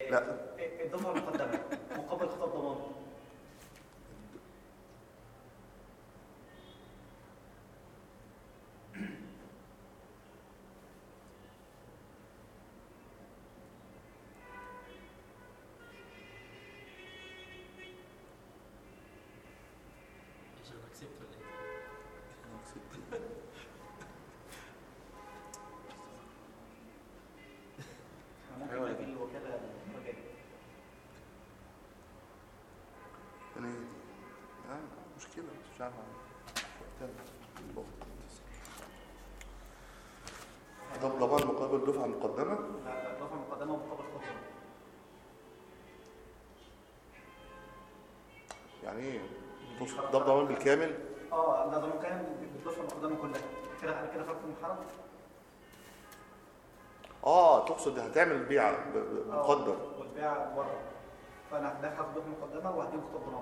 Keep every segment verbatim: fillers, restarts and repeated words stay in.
لا الدفعه المقدمه مقابل خطاب ضمان. طب ضمان مقابل دفعة مقدمة؟ لا لا دفعة مقدمة مقابل خطوة. يعني ايه؟ ده ضمان بالكامل؟ اه ده ضمان كامل بالدفعة المقدمة كلها. كده على كده فرق محرم؟ اه تقصد هتعمل البيع مقدم والبيع بره. فانا هدخل في دفعة مقدمة وهديهم خطوة ضمان.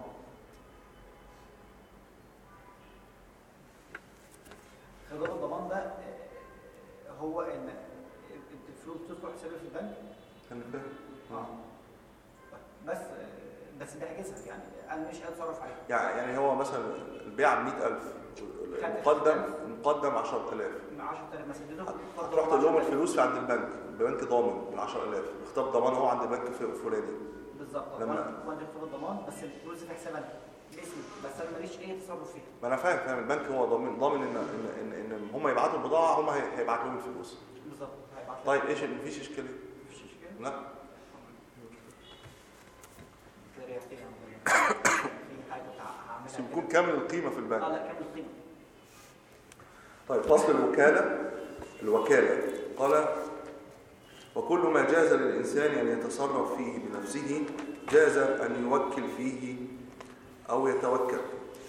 خطوة الضمان ده هو ان الفلوس تدخل حسابي في البنك. انا فاهم. اه بس بس ده حجزها يعني انا مش هتصرف عليها. يعني يعني هو مثلا البيع ب مئة ألف المقدم المقدم عشرة آلاف. عشرة آلاف مثلا اديتهم هتروح تقول لهم الفلوس عند البنك، البنك ضامن ال عشرة آلاف، اختار ضمان هو عند البنك الفلاني. بالظبط. لما وانا اخد الضمان بس الفلوس في حساب انا باسمي بس انا ماليش اي تصرف فيها. ما انا فاهم فاهم البنك هو ضامن ضامن ان ان ان, إن هم يبعتوا البضاعه هم هيبعت لهم الفلوس. بالظبط هيبعت. طيب ايش مفيش اشكاليه؟ مفيش اشكاليه؟ لا في حاجه هعملها بس يكون كامل القيمه في البنك. اه لا كامل القيمه. طيب فصل الوكاله. الوكاله قال وكل ما جاز للإنسان أن يتصرف فيه بنفسه جاز أن يوكل فيه أو يتوكل.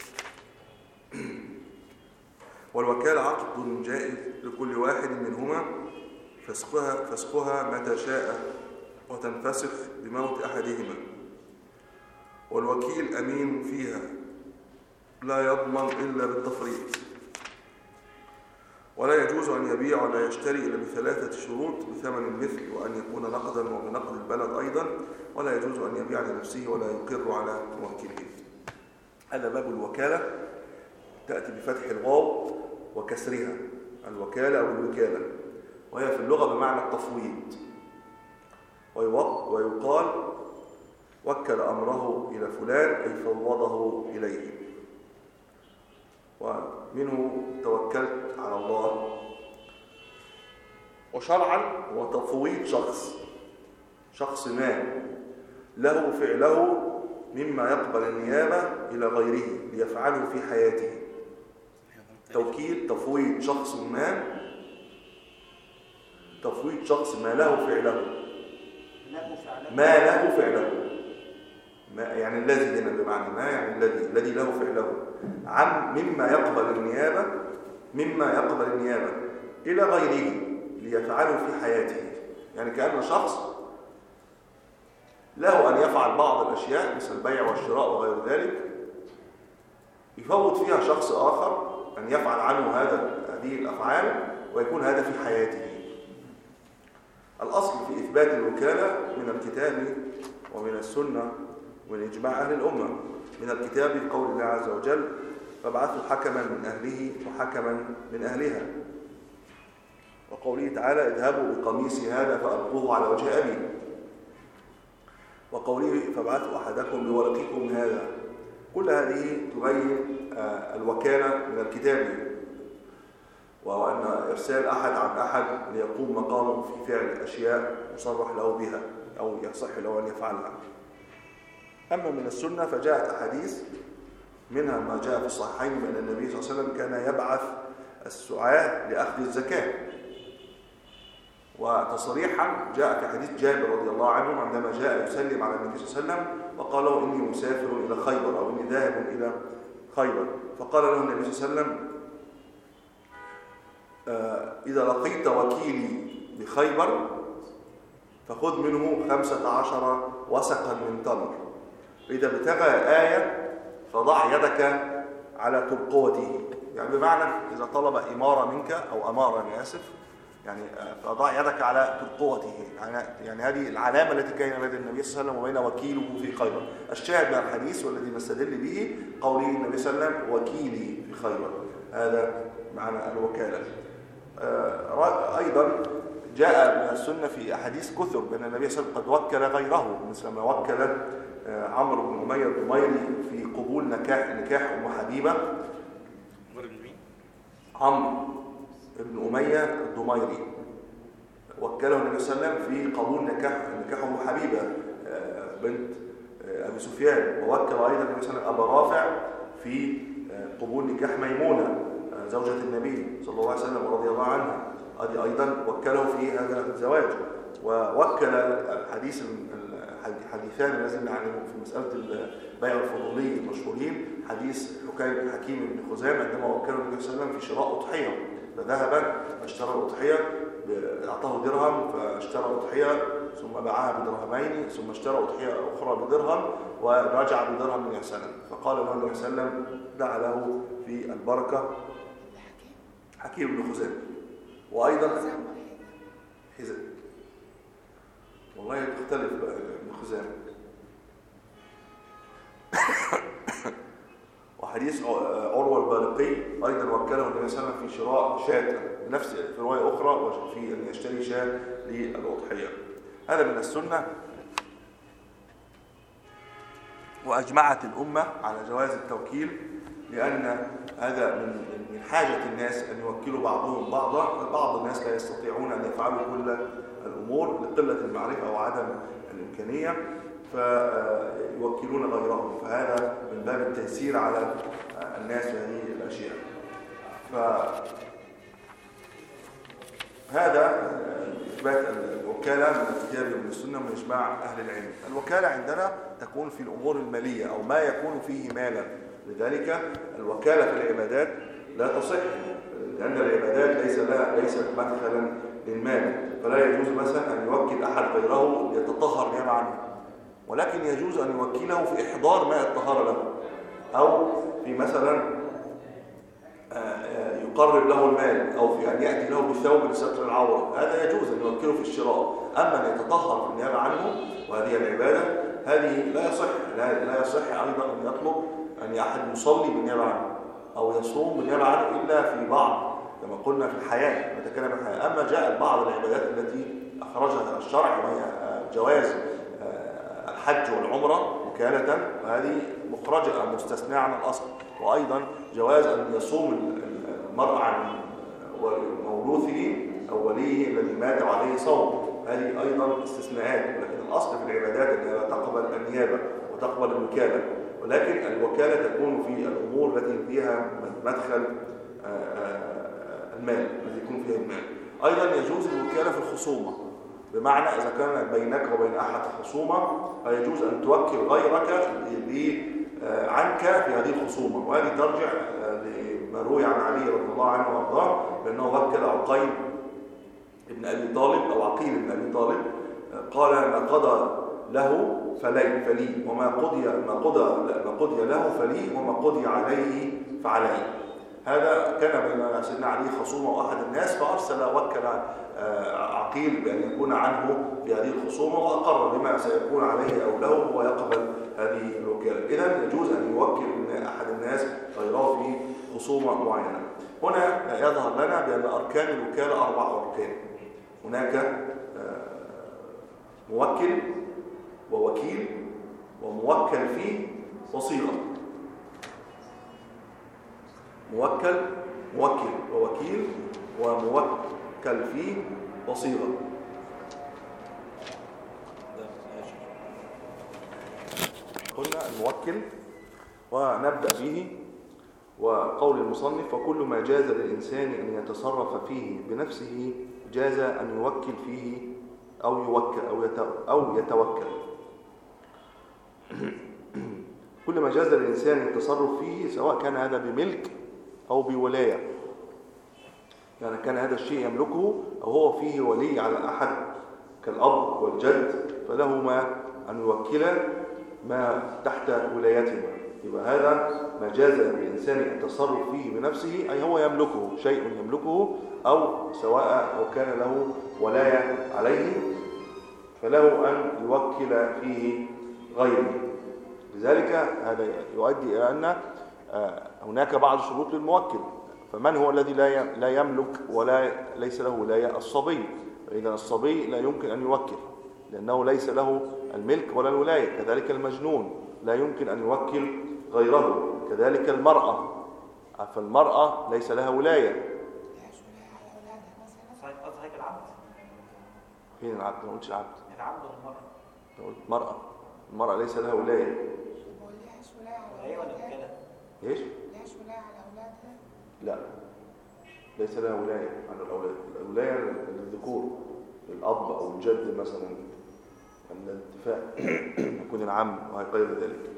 والوكالة عقد جائز لكل واحد منهما فسخها, فسخها متى شاء وتنفسخ بموت أحدهما. والوكيل أمين فيها لا يضمن إلا بالتفريط. ولا يجوز أن يبيع ولا يشتري إلا بثلاثة شروط بثمن المثل وأن يكون نقدا وبنقد البلد أيضا. ولا يجوز أن يبيع لنفسه ولا يقر على موكله. هذا باب الوكالة. تأتي بفتح الواو وكسرها الوكالة أو الوكالة، وهي في اللغة بمعنى التفويض. ويقال وكل أمره إلى فلان أي فوضه إليه. ومنه توكلت على الله. وشرعا هو تفويض شخص شخص ما له فعله مما يقبل النيابة إلى غيره ليفعله في حياته. توكيل تفويض شخص ما تفويض شخص ما له فعله ما له فعله ما يعني الذي هنا بمعنى ما يعني الذي الذي له فعله عن مما يقبل النيابة مما يقبل النيابة إلى غيره ليفعله في حياته. يعني كأن شخص له أن يفعل بعض الأشياء مثل البيع والشراء وغير ذلك، يفوض فيها شخص آخر أن يفعل عنه هذا هذه الأفعال ويكون هذا في حياته. الأصل في إثبات الوكالة من الكتاب ومن السنة ومن إجماع أهل الأمة. من الكتاب قول الله عز وجل فابعثوا حكما من أهله وحكما من أهلها، وقوله تعالى اذهبوا بقميصي هذا فألقوه على وجه أبي، وقوله فابعثوا أحدكم بورقكم هذا. كل هذه تبين الوكالة من الكتاب، وهو أن إرسال أحد عن أحد ليقوم مقامه في فعل أشياء يصرح له بها أو يصح له أن يفعلها. أما من السنة فجاءت أحاديث منها ما جاء في الصحيحين بأن النبي صلى الله عليه وسلم كان يبعث السعاة لأخذ الزكاة. وتصريحا جاء في حديث جابر رضي الله عنه عندما جاء يسلم على النبي صلى الله عليه وسلم وقال له إني مسافر إلى خيبر أو إني ذاهب إلى خيبر، فقال له النبي صلى الله عليه وسلم إذا لقيت وكيلي بخيبر فخذ منه خمسة عشر وسقا من تمر، إذا ابتغى آية فضع يدك على ترقوته. يعني بمعنى إذا طلب إمارة منك أو أمارة أنا آسف، يعني فضع يدك على ترقوته، يعني يعني هذه العلامة التي كان بين النبي صلى الله عليه وسلم وبين وكيله في خيبر. الشاهد من الحديث والذي نستدل به قوله النبي صلى الله عليه وسلم وكيلي في خيبر، هذا معنى الوكالة. أيضا جاء من السنة في أحاديث كثر بأن النبي صلى الله عليه وسلم قد وكل غيره، مثل ما وكل عمرو بن أمية الضميري في قبول نكاح نكاح أم حبيبة. عمرو بن أمية الضميري وكله النبي صلى الله عليه وسلم في قبول نكاح نكاح أم حبيبة بنت أبي سفيان، ووكل أيضا النبي صلى الله عليه وسلم أبا رافع في قبول نكاح ميمونة زوجة النبي صلى الله عليه وسلم ورضي الله عنها، هذه أيضا وكله في هذا الزواج. ووكل الحديث الحديثان الذين نعلمهم في مسألة البيع الفضولي المشهورين، حديث حكيم بن خزامة عندما وكله النبي صلى الله عليه وسلم في شراء أضحية، فذهب اشترى الأضحية، أعطاه درهم فاشترى أضحية ثم باعها بدرهمين، ثم اشترى أضحية أخرى بدرهم ورجع بدرهم النبي صلى الله عليه وسلم، فقال له النبي صلى الله عليه وسلم دعا له في البركة حكيم بن خزامة. وأيضا حزام والله تختلف بقى ابن خزامة. وحديث عروة البارقي أيضا وكله النبي صلى الله عليه وسلم في شراء شاة، بنفس في رواية أخرى وفي أن يشتري شاة للأضحية. هذا من السنة. وأجمعت الأمة على جواز التوكيل، لأن هذا من من حاجة الناس أن يوكلوا بعضهم بعضا، بعض الناس لا يستطيعون أن يفعلوا كل الأمور لقلة المعرفة أو عدم الإمكانية، فيوكلون غيرهم، فهذا من باب التيسير على الناس في هذه الأشياء. فهذا إثبات الوكالة من الكتاب ومن السنة ومن إجماع أهل العلم. الوكالة عندنا تكون في الأمور المالية أو ما يكون فيه مالا، لذلك الوكالة في العبادات لا تصح، لأن العبادات ليس لا ليست مدخلا للمال، فلا يجوز مثلا أن يوكل أحد غيره ليتطهر نيابة عنه، ولكن يجوز أن يوكله في إحضار ماء الطهارة له، أو في مثلا يقرب له المال، أو في أن يأتي له بثوب لستر العورة، هذا يجوز أن يوكله في الشراء. أما أن يتطهر في النيابة عنه وهذه العبادة هذه لا يصح، لا يصح أيضا أن يطلب أن أحد يصلي بالنيابة عنه أو يصوم بالنيابة عنه إلا في بعض، كما قلنا في الحياة، نتكلم عن الحياة. أما جاءت بعض العبادات التي أخرجها الشرع وهي جواز الحج والعمرة وكالة، وهذه مخرجة أو مستثناة عن الأصل. وأيضا جواز أن يصوم المرء عن موروثه أو وليه الذي مات عليه صوم، هذه أيضا استثناءات، ولكن الأصل في العبادات أنها تقبل النيابة وتقبل الوكالة، ولكن الوكالة تكون في الأمور التي فيها مدخل المال، الذي يكون فيها المال. أيضا يجوز الوكالة في الخصومة، بمعنى إذا كان بينك وبين أحد خصومة فيجوز أن توكل غيرك عنك في هذه الخصومة، وهذه ترجع لما روي عن علي رضي الله عنه وارضاه بأنه وكل عقيل ابن أبي طالب أو عقيل ابن أبي طالب، قال ما قضى له فلي فلي وما قضي ما قضى ما قضي له فلي وما قضي عليه فعليه. هذا كان بين سيدنا علي خصومة وأحد الناس، فأرسل وكل عقيل بأن يكون عنه في هذه الخصومة، وأقر بما سيكون عليه أو له ويقبل هذه الوكالة. إذن يجوز أن يوكل أحد الناس غيره في خصومة معينة. هنا يظهر لنا بأن أركان الوكالة أربع أركان. هناك موكل ووكيل وموكل فيه وصيغة. موكل موكل ووكيل وموكل فيه وصيغة. قلنا الموكل ونبدأ به. وقول المصنف وكل ما جاز للإنسان أن يتصرف فيه بنفسه جاز أن يوكل فيه أو يوكل أو يتوكل. كل ما جاز للإنسان التصرف فيه سواء كان هذا بملك أو بولاية، يعني كان هذا الشيء يملكه أو هو فيه ولي على أحد كالأب والجد، فلهما أن يوكلا ما تحت ولايتهما. يبقى هذا ما جاز للإنسان التصرف فيه بنفسه، أي هو يملكه، شيء يملكه، أو سواء أو كان له ولاية عليه فله أن يوكل فيه غيره. لذلك هذا يؤدي إلى أن هناك بعض شروط للموكل. فمن هو الذي لا يملك ولا ليس له ولاية؟ الصبي. فإذا الصبي لا يمكن أن يوكل لأنه ليس له الملك ولا الولاية. كذلك المجنون لا يمكن أن يوكل غيره. كذلك المرأة، فالمرأة ليس لها ولاية. قصدك العبد؟ فين العبد؟ ما قلتش العبد. العبد والمرأة. قلت مرأة. المرأة ليس لها ولاية. ولاية ولا وكالة؟ ايش؟ لهاش ولاية على أولادها؟ لا، ليس لها ولاية على الأولاد. الولاية للذكور، الأب أو الجد مثلا، عند الاتفاق يكون العم وغير ذلك.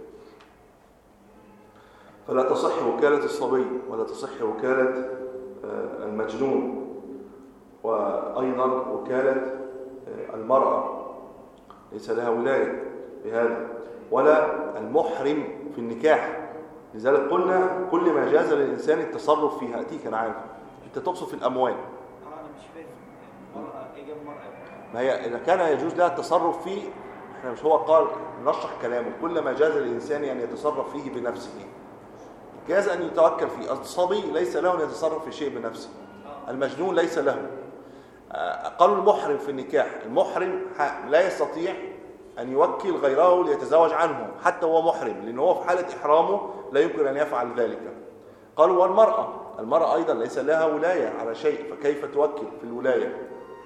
فلا تصح وكالة الصبي ولا تصح وكالة المجنون، وأيضا وكالة المرأة ليس لها ولاية بهذا، ولا المحرم في النكاح. لذلك قلنا كل ما جاز للإنسان التصرف فيها. أتيك أنا عارف أنت تقصد في الأموال. أنا مش فاهم المرأة إيه المرأة؟ ما هي إذا كان يجوز لها التصرف فيه، إحنا مش هو قال نشرح كلامه كل ما جاز للإنسان أن يتصرف فيه بنفسه جاز أن يتوكل فيه. الصبي ليس له أن يتصرف في شيء بنفسه، المجنون ليس له. قالوا المحرم في النكاح، المحرم لا يستطيع أن يوكل غيره ليتزوج عنه حتى هو محرم، لأنه هو في حالة إحرامه لا يمكن أن يفعل ذلك. قالوا والمرأة، المرأة أيضا ليس لها ولاية على شيء، فكيف توكل في الولاية؟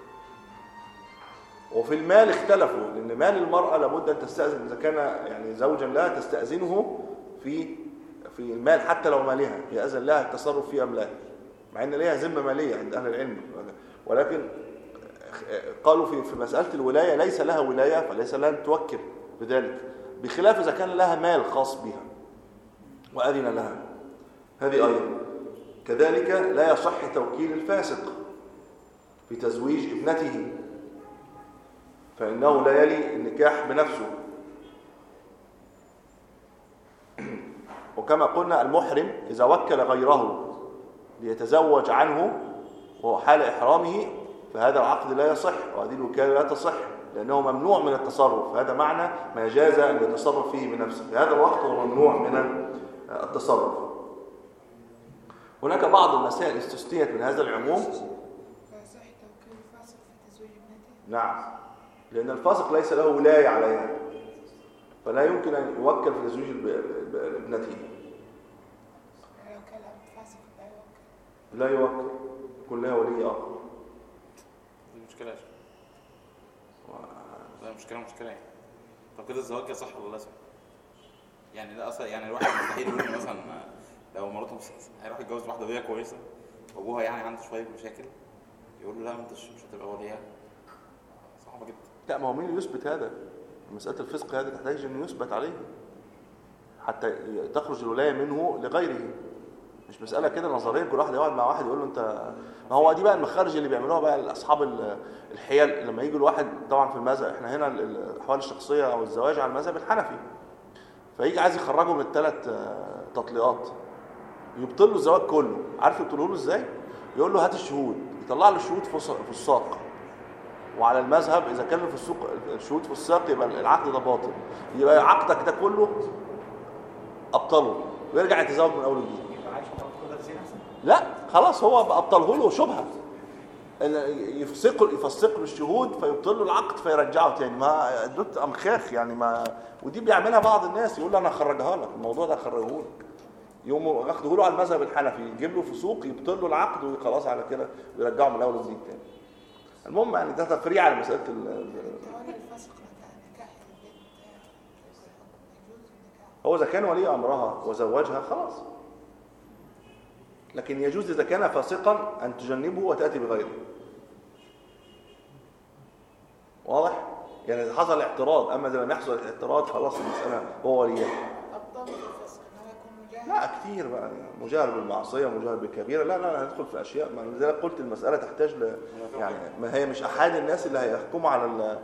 وفي المال اختلفوا، لأن مال المرأة لابد أن تستأذن، إذا كان يعني زوجا لها تستأذنه في في المال حتى لو مالها، يأذن لها التصرف فيه أم لا، مع أن لها ذمة مالية عند أهل العلم. ولكن قالوا في في مسألة الولاية ليس لها ولاية، فليس لها أن توكل بذلك، بخلاف إذا كان لها مال خاص بها وأذن لها. هذه أيضا كذلك لا يصح توكيل الفاسق في تزويج ابنته، فإنه لا يلي النكاح بنفسه. وكما قلنا المحرم إذا وكل غيره ليتزوج عنه وهو حال إحرامه فهذا العقد لا يصح، وهذه الوكالة لا تصح، لأنه ممنوع من التصرف. هذا معنى ما جاز أن يتصرف فيه بنفسه، في هذا الوقت هو ممنوع من التصرف. هناك بعض المسائل استثنيت من هذا العموم. فيصح توكيل الفاسق في تزويج ابنته؟ نعم، لأن الفاسق ليس له ولاية عليها، فلا يمكن أن يوكل في تزويج ابنته. لو كان الفاسق لا يوكل؟ لا يوكل، يكون لها ولي آخر. دي مشكلة يا شيخ. لا مشكلة مشكلة يعني. طب كده الزواج صح ولا لا صح؟ يعني لا أصلا يعني الواحد مستحيل يقول مثلا لو مراته هيروح يتجوز واحدة وهي كويسة وأبوها يعني عنده شوية مشاكل، يقول له لا أنت مش هتبقى وليها. صعبة جدا. لا، ما هو مين يثبت هذا؟ مسألة الفسق هذه تحتاج أن يثبت عليه حتى تخرج الولاية منه لغيره. مش مسألة كده نظريا كل واحد يقعد مع واحد يقول له أنت. ما هو دي بقى المخارج اللي بيعملوها بقى أصحاب الحيل. لما يجي الواحد طبعا في المذهب، احنا هنا الأحوال الشخصية أو الزواج على المذهب الحنفي، فيجي عايز يخرجه من الثلاث تطليقات، يبطل له الزواج كله. عارف يبطله له ازاي؟ يقول له هات الشهود، يطلع له الشهود في الساق. وعلى المذهب إذا كان في السوق الشهود في الساق يبقى العقد ده باطل، يبقى عقدك ده كله أبطله ويرجع يتزوج من أول وجديد. لا خلاص، هو أبطله له شبهة، يفسق يفسق له الشهود فيبطل له العقد فيرجعه تاني. ما دوت أمخاخ يعني. ما ودي بيعملها بعض الناس، يقول له أنا هخرجها لك، الموضوع ده هخرجه لك، يقوموا ياخدوه له على المذهب الحنفي، يجيب له فسوق يبطل له العقد وخلاص على كده ويرجعه من الأول وجديد تاني. المهم يعني ده تفريع على مسألة ال هو إذا كان ولي أمرها وزوجها خلاص، لكن يجوز إذا كان فاسقا أن تجنبه وتأتي بغيره. واضح؟ يعني إذا حصل اعتراض، أما إذا لم يحصل اعتراض خلاص المسألة هو وليها. لا كتير بقى، مجاهر بالمعصية مجاهر بالكبيرة، لا لا هندخل في أشياء. ما لذلك قلت المسألة تحتاج ل يعني ما هي مش أحد الناس اللي هيحكموا على ال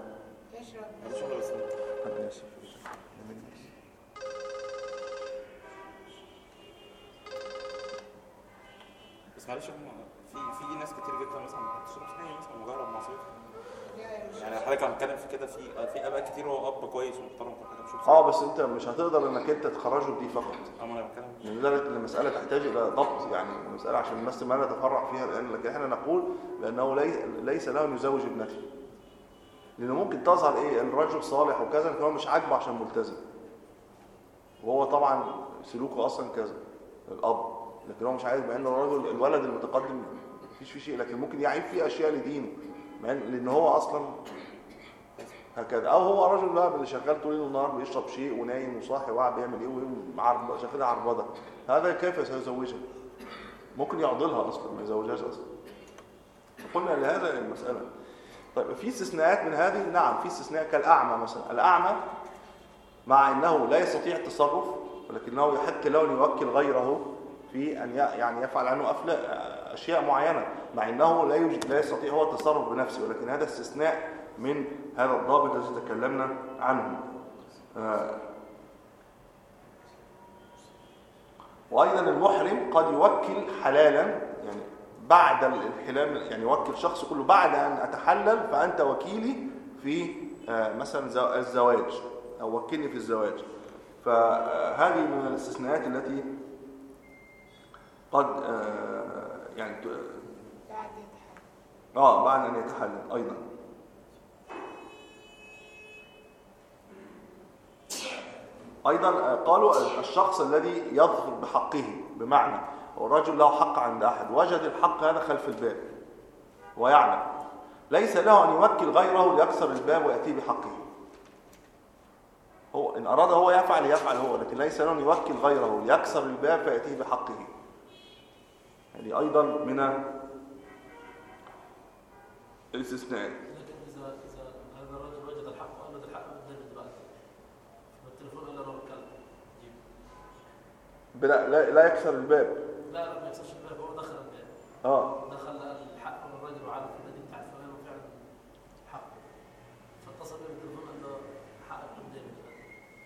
معلش في في ناس كتير جدا مثلا بتشرب سجاير مثلا مجرد مصيف. يعني حضرتك لما بتكلم في كده في في اباء كتير هو اب كويس ومحترم وكل حاجه بيشرب سجاير. اه بس انت مش هتقدر انك انت تخرجه بدي فقط. اه ما انا بتكلم لذلك المساله تحتاج الى ضبط، يعني المساله عشان بس ما نتفرع فيها الان، لكن احنا نقول بانه لي ليس له ان يزوج ابنته. لانه ممكن تظهر ايه الرجل صالح وكذا لكن هو مش عاجبه عشان ملتزم. وهو طبعا سلوكه اصلا كذا الاب، لكن هو مش عايز بان الرجل الولد المتقدم مفيش فيه شيء، لكن ممكن يعيب فيه اشياء لدينه لان هو اصلا هكذا. او هو رجل بقى اللي شغال طول النهار بيشرب شيء ونايم وصاحي وقاعد بيعمل ايه وعرب شغال عربده، هذا كيف سيزوجها؟ ممكن يعضلها اصلا ما يزوجهاش اصلا. قلنا لهذا المساله. طيب في استثناءات من هذه، نعم في استثناء كالاعمى مثلا. الاعمى مع انه لا يستطيع التصرف ولكنه يحق له ان يوكل غيره في ان يعني يفعل عنه اشياء معينه، مع انه لا يوجد لا يستطيع هو التصرف بنفسه، ولكن هذا استثناء من هذا الضابط الذي تكلمنا عنه. آه. وايضا المحرم قد يوكل حلالا، يعني بعد الانحلال، يعني يوكل شخص كله بعد ان اتحلل فانت وكيلي في آه مثلا الزواج او وكلني في الزواج. فهذه من الاستثناءات التي قد آه يعني بعد يتحلل. اه بعد ان يتحلل ايضا. ايضا قالوا الشخص الذي يظفر بحقه، بمعنى الرجل له حق عند احد وجد الحق هذا خلف الباب ويعلم، ليس له ان يوكل غيره ليكسر الباب وياتي بحقه. هو ان اراد هو يفعل يفعل هو، لكن ليس له ان يوكل غيره ليكسر الباب فياتيه بحقه. يعني ايضا من الاستثناءات. لكن اذا اذا هذا الرجل وجد الحق وقال الحق قدامي دلوقتي بالتليفون قال له انا بتكلم جيب لا لا لا يكسر الباب. لا لا ما يكسرش الباب، هو دخل الباب اه دخل الحق من الرجل وعارف الذي بتاع فلان وفعلا حق، فاتصل بيه بالتليفون قال له حقك قدامي دلوقتي،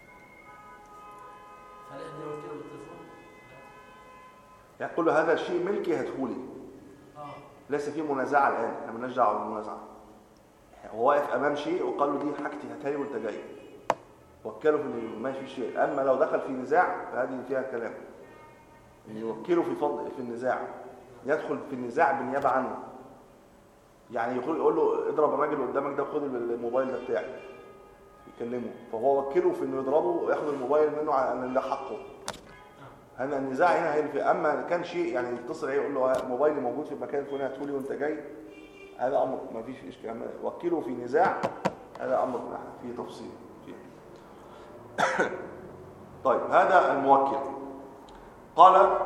فهل احنا يوكله بالتليفون؟ يعني كل هذا شيء ملكي هاتهولي. اه ليس فيه منازعه الان، احنا مالناش دعوه بالمنازعه. هو واقف امام شيء وقال له دي حاجتي هاتها لي وانت جاي، وكله في ما في شيء. اما لو دخل في نزاع فهذه فيها كلام، يوكله في فضل في النزاع، يدخل في النزاع بالنيابه عنه. يعني يقول يقول له اضرب الراجل اللي قدامك ده، خد الموبايل ده بتاعي، يكلمه، فهو وكله في انه يضربه وياخد الموبايل منه على ان ده حقه. هذا النزاع هنا هي في. اما كان شيء يعني يتصل عليه يقول له موبايلي موجود في المكان الفلاني هاتهولي وانت جاي، هذا امر ما فيش اشكال. وكله في نزاع هذا امر فيه تفصيل فيه. طيب هذا الموكل. قال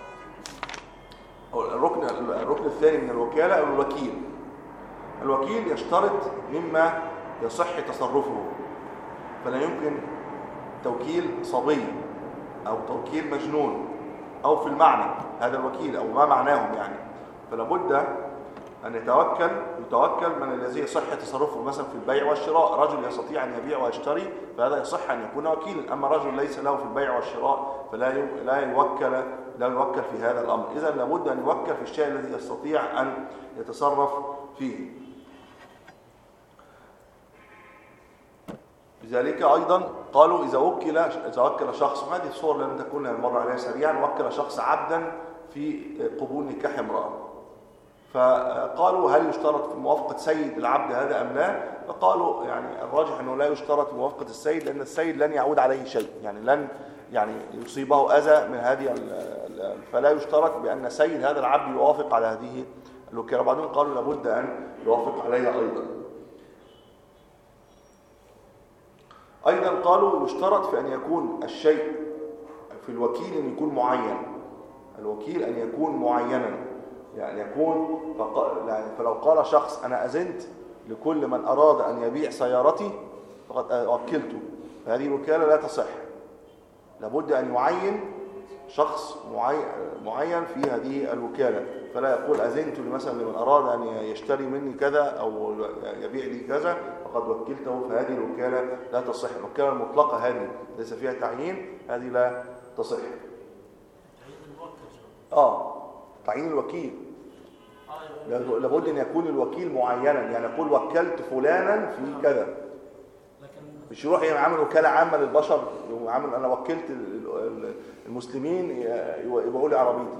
الركن الركن الثاني من الوكاله الوكيل. الوكيل يشترط مما يصح تصرفه، فلا يمكن توكيل صبي او توكيل مجنون او في المعنى هذا الوكيل او ما معناهم يعني، فلا بد ان يتوكل يتوكل من الذي يصح تصرفه، مثلا في البيع والشراء رجل يستطيع ان يبيع ويشتري فهذا يصح ان يكون وكيلا، اما رجل ليس له في البيع والشراء فلا لا يوكل لا يوكل في هذا الامر. اذا لابد ان يوكل في الشيء الذي يستطيع ان يتصرف فيه. لذلك ايضا قالوا اذا وكل اذا وكل شخص، وهذه الصور لم تكن المره عليها سريعا، وكل شخص عبدا في قبول نكاح امراه، فقالوا هل يشترط في موافقه سيد العبد هذا ام لا؟ فقالوا يعني الراجح انه لا يشترط في موافقه السيد، لان السيد لن يعود عليه شيء، يعني لن يعني يصيبه اذى من هذه، فلا يشترط بان سيد هذا العبد يوافق على هذه الوكاله. بعضهم قالوا لابد ان يوافق عليها ايضا. ايضا قالوا يشترط في ان يكون الشيء في الوكيل ان يكون معين، الوكيل ان يكون معينا، يعني يكون يعني فلو قال شخص انا اذنت لكل من اراد ان يبيع سيارتي فقد وكلته، فهذه الوكاله لا تصح. لابد ان يعين شخص معين في هذه الوكاله، فلا يقول اذنت مثلا لمن اراد ان يشتري مني كذا او يبيع لي كذا فقد وكلته، فهذه الوكاله لا تصح. الوكاله المطلقه هذه ليس فيها تعيين، هذه لا تصح. تعيين الموكل اه تعيين الوكيل لابد ان يكون الوكيل معينا، يعني يقول وكلت فلانا في كذا، مش يروح يعمل وكاله عامه للبشر، يعمل انا وكلت المسلمين يبقوا لي عربيتي،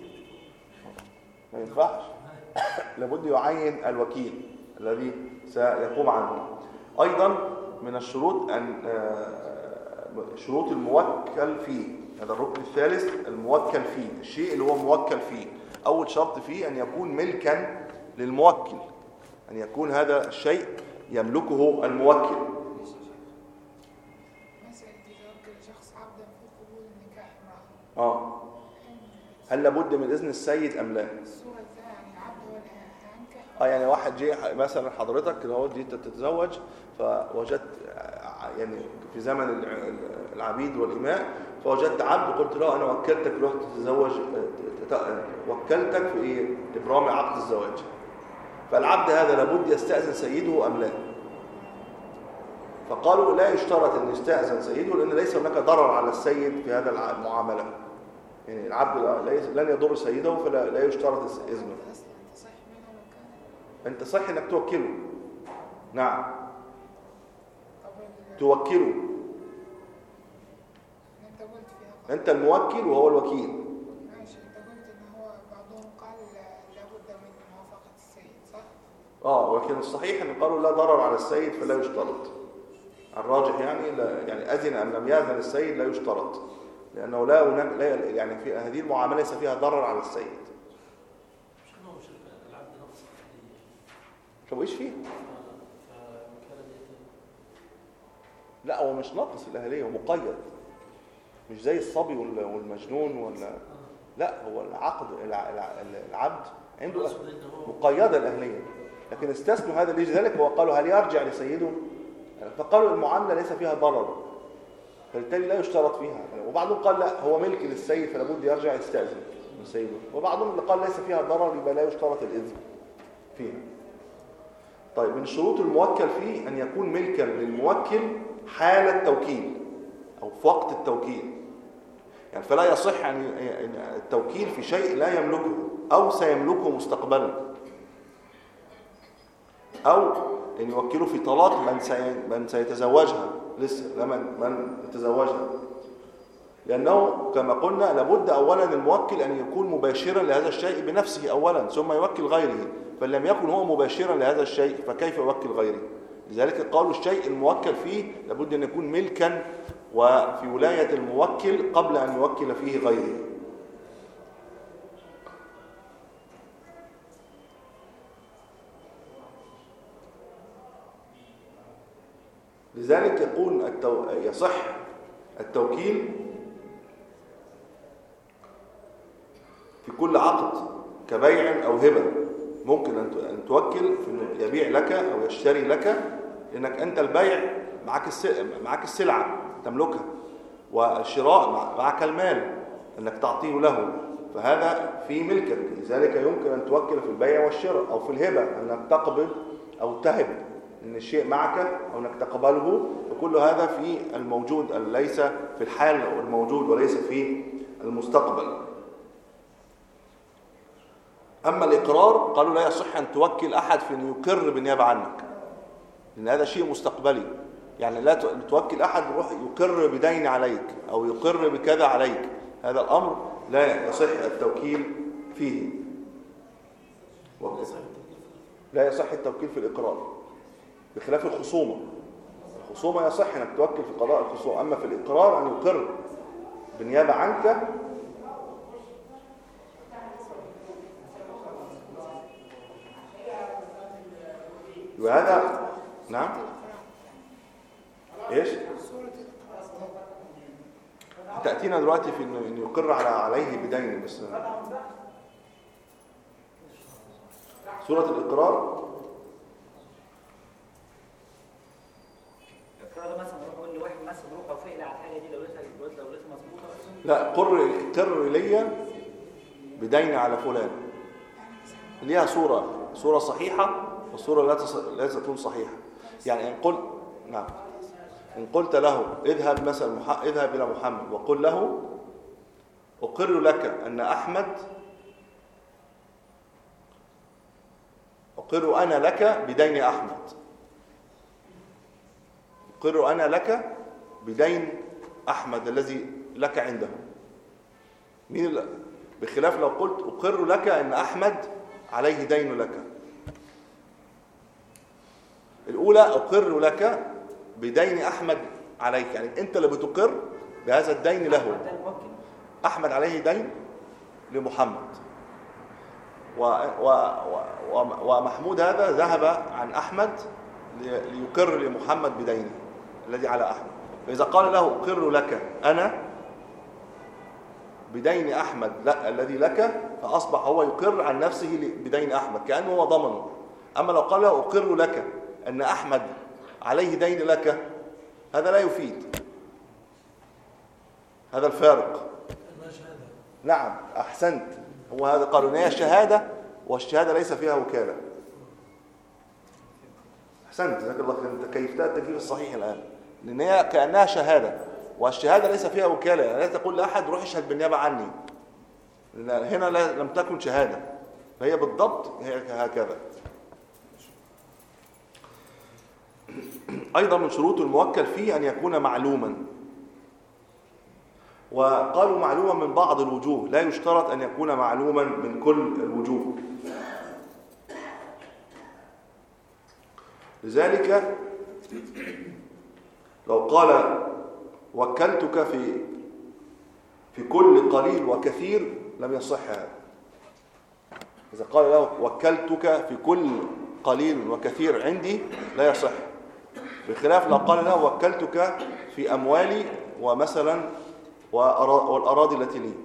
ما ينفعش. لابد يعين الوكيل الذي سيقوم عنه. ايضا من الشروط ان شروط الموكل فيه، هذا الركن الثالث، الموكل فيه، الشيء اللي هو موكل فيه. اول شرط فيه ان يكون ملكا للموكل، ان يكون هذا الشيء يملكه الموكل. مثلا يتوكل شخص عبدا في قبول نكاح امرأة، اه هل لابد من اذن السيد ام لا؟ الصورة ازاي يعني العبد هو اللي هينكح؟ اه يعني واحد جه مثلا حضرتك اللي هو جيت تتزوج، فوجدت يعني في زمن العبيد والإماء، فوجدت عبد قلت له انا وكلتك رحت تتزوج، وكلتك في ايه؟ ابرام عقد الزواج. فالعبد هذا لابد يستأذن سيده ام لا؟ فقالوا لا يشترط ان يستأذن سيده، لان ليس هناك ضرر على السيد في هذا المعامله، يعني العبد لن يضر سيده فلا لا يشترط اذنه. انت صح انك توكله، نعم توكله، انت قلت فيها انت الموكل وهو الوكيل. ماشي، انت قلت ان هو بعضهم قال لابد من موافقة السيد، صح؟ اه ولكن الصحيح ان قالوا لا ضرر على السيد فلا يشترط. الراجح يعني لا، يعني اذن ام لم يأذن السيد لا يشترط، لانه لا هناك لا يعني في هذه المعامله ليس فيها ضرر على السيد. مش انه مش العبد نقص الحدية. طب ايش فيه؟ لا هو مش ناقص الاهليه، هو مقيد، مش زي الصبي والمجنون ولا لا، هو العقد العبد عنده مقيده الاهليه، لكن استثنوا هذا لذلك وقالوا هل يرجع لسيده؟ فقالوا المعامله ليس فيها ضرر فبالتالي لا يشترط فيها. وبعضهم قال لا هو ملك للسيد فلا بد يرجع يستأذن من سيده، وبعضهم اللي قال ليس فيها ضرر يبقى لا يشترط الإذن فيها. طيب من شروط الموكل فيه أن يكون ملكا للموكل حال التوكيل أو في وقت التوكيل، يعني فلا يصح أن التوكيل في شيء لا يملكه أو سيملكه مستقبلا، أو أن يوكله في طلاق من من سيتزوجها لسه لمن من يتزوجها، لأنه كما قلنا لابد أولا الموكل أن يكون مباشرا لهذا الشيء بنفسه أولا ثم يوكل غيره، فلم يكن هو مباشرا لهذا الشيء فكيف يوكل غيره؟ لذلك قالوا الشيء الموكل فيه لابد أن يكون ملكا وفي ولاية الموكل قبل أن يوكل فيه غيره. لذلك يكون التو... يصح التوكيل في كل عقد كبيع أو هبة، ممكن أن توكل في أنه يبيع لك أو يشتري لك، لأنك أنت البيع معك معك السلعة تملكها، والشراء معك المال أنك تعطيه له، فهذا في ملكك. لذلك يمكن أن توكل في البيع والشراء، أو في الهبة أنك تقبض أو تهب ان الشيء معك او انك تقبله، وكل هذا في الموجود ليس في الحال او الموجود وليس في المستقبل. اما الاقرار قالوا لا يصح ان توكل احد في انه يقر بالنيابه عنك، لان هذا شيء مستقبلي، يعني لا توكل احد يروح يقر بدين عليك او يقر بكذا عليك، هذا الامر لا يصح التوكيل فيه. لا يصح التوكيل في الاقرار بخلاف الخصومة. الخصومة يصح أنك توكل في قضاء الخصومة، أما في الإقرار أن يقر بالنيابة عنك وهذا نعم إيش؟ تأتينا دلوقتي في أن يقر على عليه بدين، بس سورة الإقرار مثلا نقول لواحد مثلا روح او فعل على الحاجه دي لو لسه لو لسه مظبوطه لا قر قر لي بدين على فلان، ليها صوره صوره صحيحه وصوره لا تص... لا تكون صحيحه. يعني ان قلت نعم ان قلت له اذهب مثلا مح... اذهب الى محمد وقل له اقر لك ان احمد أقر أنا لك بدين أحمد، أقر أنا لك بدين أحمد الذي لك عنده. مين اللي؟ بخلاف لو قلت أقر لك أن أحمد عليه دين لك. الأولى أقر لك بدين أحمد عليك، يعني أنت اللي بتقر بهذا الدين له. أحمد عليه دين لمحمد، و و و ومحمود هذا ذهب عن أحمد ليقر لمحمد بدينه الذي على أحمد. فإذا قال له أقر لك أنا بدين أحمد لا الذي لك، فأصبح هو يقر عن نفسه بدين أحمد كأنه هو ضمنه. أما لو قال له أقر لك أن أحمد عليه دين لك، هذا لا يفيد، هذا الفارق. نعم أحسنت، هو هذا قالوا إن هي شهادة، والشهادة ليس فيها وكالة. أحسنت جزاك الله خير، أنت كيفتها التكليف الصحيح الآن، لأن هي كأنها شهادة، والشهادة ليس فيها وكالة، يعني لا تقول لأحد روح اشهد بالنيابة عني، لأن هنا لم تكن شهادة، فهي بالضبط هي هكذا. أيضا من شروط الموكل فيه أن يكون معلوما، وقالوا معلوما من بعض الوجوه، لا يشترط أن يكون معلوما من كل الوجوه. لذلك لو قال وكلتك في في كل قليل وكثير لم يصح هذا. إذا قال له وكلتك في كل قليل وكثير عندي لا يصح، بخلاف لو قال له وكلتك في أموالي ومثلا والأراضي التي لي،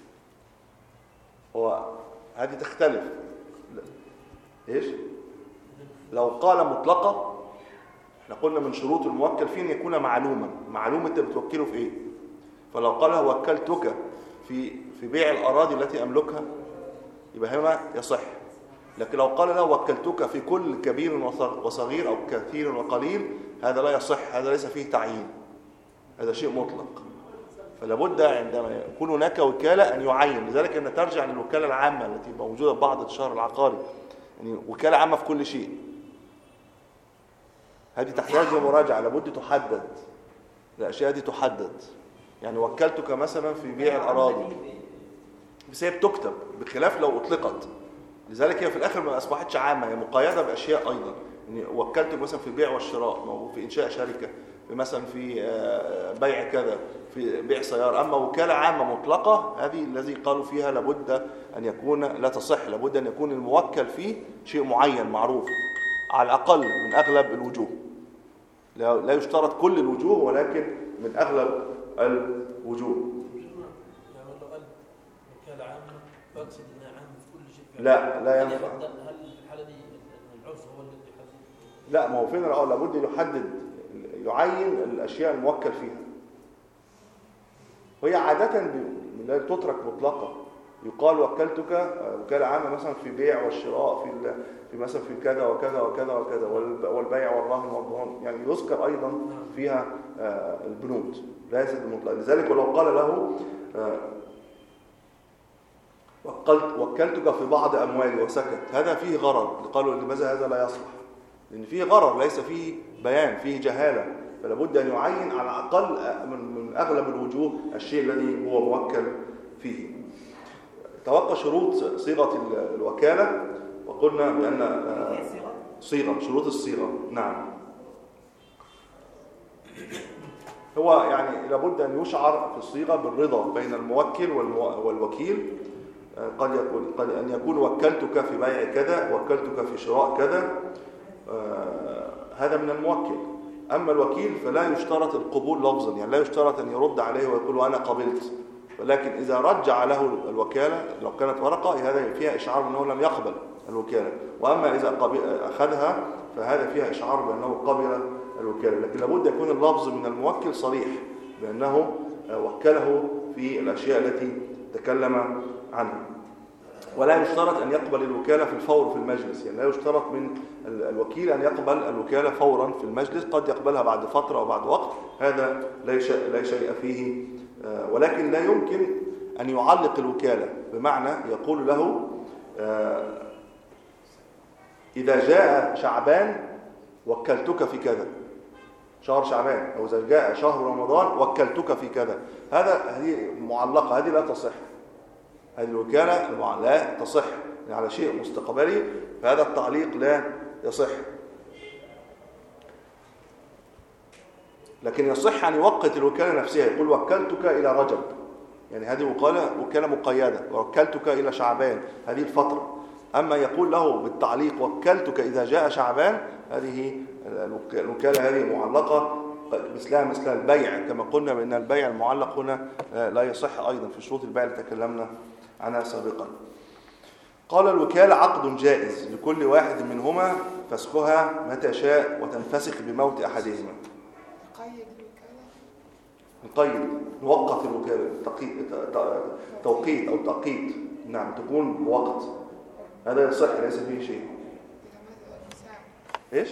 وهذه تختلف. إيش؟ لو قال مطلقة، احنا قلنا من شروط الموكل فيه أن يكون معلوما، معلوم أنت بتوكله في إيه. فلو قال له وكلتك في في بيع الأراضي التي أملكها يبقى هنا يصح. لكن لو قال له وكلتك في كل كبير وصغير أو كثير وقليل هذا لا يصح، هذا ليس فيه تعيين، هذا شيء مطلق. فلا بد عندما يكون هناك وكالة أن يعين. لذلك أن ترجع للوكالة العامة التي موجودة في بعض الشهر العقاري، يعني وكالة عامة في كل شيء، هذه تحتاج لمراجعة، لابد تحدد الأشياء دي تحدد. يعني وكلتك مثلا في بيع الأراضي، بس هي بتكتب، بخلاف لو أطلقت. لذلك هي في الآخر ما أصبحتش عامة، هي مقيدة بأشياء أيضا. يعني وكلتك مثلا في البيع والشراء، موجود في إنشاء شركة، في مثلا في بيع كذا، في بيع سيارة. أما وكالة عامة مطلقة هذه الذي قالوا فيها لابد أن يكون لا تصح، لابد أن يكون الموكل فيه شيء معين معروف على الأقل من أغلب الوجوه. لا يشترط كل الوجوه ولكن من أغلب الوجوه. يعني لو قال وكالة عامة فاقصد انها عامة في كل شيء. لا لا ينفع. هل في الحالة دي العرف هو الذي يحدد؟ لا، ما هو فين الأول لابد يحدد يعين الأشياء الموكل فيها. وهي عادة لا تترك مطلقة. يقال وكلتك وكالة عامة مثلا في بيع والشراء، في في مثلا في كذا وكذا وكذا وكذا، والبيع والرهن والضمان، يعني يذكر أيضا فيها البنود ليست المطلق. لذلك ولو قال له وكلتك في بعض أموالي وسكت، هذا فيه غرر. قالوا لماذا هذا لا يصلح؟ لأن فيه غرر، ليس فيه بيان، فيه جهالة، فلا بد أن يعين على الأقل من أغلب الوجوه الشيء الذي هو موكل فيه. توقع شروط صيغة الوكالة، وقلنا بأن صيغة شروط الصيغة. نعم، هو يعني لابد أن يشعر في الصيغة بالرضا بين الموكل والوكيل. قد يكون قد أن يكون وكلتك في بيع كذا، وكلتك في شراء كذا، هذا من الموكل. أما الوكيل فلا يشترط القبول لفظا، يعني لا يشترط أن يرد عليه ويقول أنا قبلت، ولكن إذا رجع له الوكالة لو كانت ورقة هذا فيها إشعار بأنه لم يقبل الوكالة. وأما إذا أخذها فهذا فيها إشعار بأنه قبل الوكالة. لكن لابد يكون اللفظ من الموكل صريح بأنه وكله في الأشياء التي تكلم عنها. ولا يشترط أن يقبل الوكالة في الفور في المجلس، يعني لا يشترط من الوكيل أن يقبل الوكالة فورا في المجلس، قد يقبلها بعد فترة أو بعد وقت، هذا لا شيء فيه. ولكن لا يمكن أن يعلق الوكالة، بمعنى يقول له إذا جاء شعبان وكلتك في كذا، شهر شعبان، أو إذا جاء شهر رمضان وكلتك في كذا. هذا هذه معلقة، هذه لا تصح، هذه الوكالة لا تصح على شيء مستقبلي، فهذا التعليق لا يصح. لكن يصح أن يوقت الوكالة نفسها، يقول وكلتك إلى رجب، يعني هذه وكالة وكالة مقيدة، وكلتك إلى شعبان، هذه الفترة. أما يقول له بالتعليق وكلتك إذا جاء شعبان، هذه الوكالة هذه معلقة مثلها مثل البيع، كما قلنا بأن البيع المعلق هنا لا يصح أيضا في شروط البيع اللي تكلمنا عنها سابقا. قال الوكالة عقد جائز لكل واحد منهما فسخها متى شاء وتنفسخ بموت أحدهما. نقيد الوكالة، نقيد، نوقت الوكالة، توقيت أو تقييد، نعم، تكون بوقت، هذا يصح ليس فيه شيء. ايش؟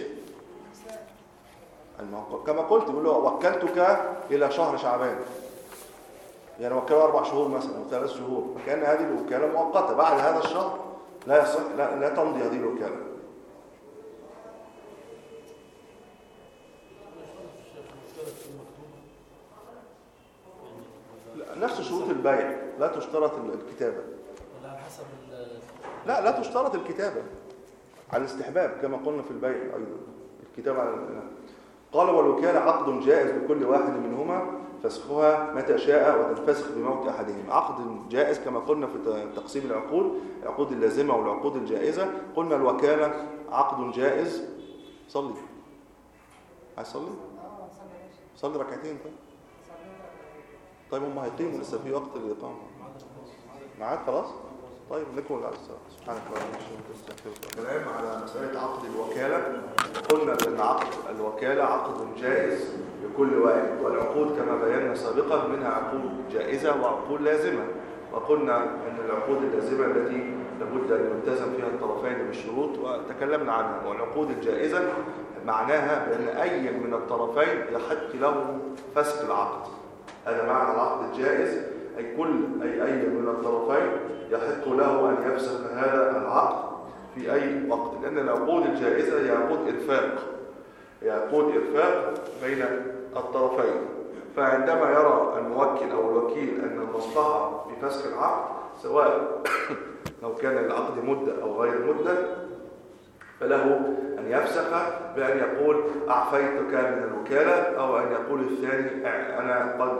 كما قلت يقول له وكلتك الى شهر شعبان، يعني وكله اربع شهور مثلا او ثلاث شهور، فكان هذه الوكاله مؤقته، بعد هذا الشهر لا يصح، لا, لا تمضي هذه الوكاله. نفس شروط البيع لا تشترط الكتابه، على حسب لا لا تشترط الكتابه، على الاستحباب كما قلنا في البيع ايضا الكتابه على. قال والوكاله عقد جائز لكل واحد منهما فسخها متى شاء وتنفسخ بموت احدهما. عقد جائز كما قلنا في تقسيم العقود، العقود اللازمه والعقود الجائزه، قلنا الوكاله عقد جائز. صلي، عايز صلي؟ صلي ركعتين. طيب طيب هم هيقيموا لسه في وقت الاقامه، معاك خلاص. طيب نكمل على الصلاه. سبحانك اللهم وبحمدك. الكلام على مساله عقد الوكاله، قلنا ان عقد الوكاله عقد جائز لكل واحد، والعقود كما بينا سابقا منها عقود جائزه وعقود لازمه، وقلنا ان العقود اللازمه التي لابد ان يلتزم فيها الطرفين بالشروط وتكلمنا عنها، والعقود الجائزه معناها بان اي من الطرفين يحق له فسخ العقد. هذا معنى العقد الجائز، أي كل أي أي من الطرفين يحق له أن يفسخ هذا العقد في أي وقت، لأن العقود الجائزة هي عقود إرفاق، هي عقود إرفاق بين الطرفين. فعندما يرى الموكل أو الوكيل أن المصلحة في فسخ العقد، سواء لو كان العقد مدة أو غير مدة، فله أن يفسخ بأن يقول أعفيتك من الوكالة، أو أن يقول الثاني أنا قد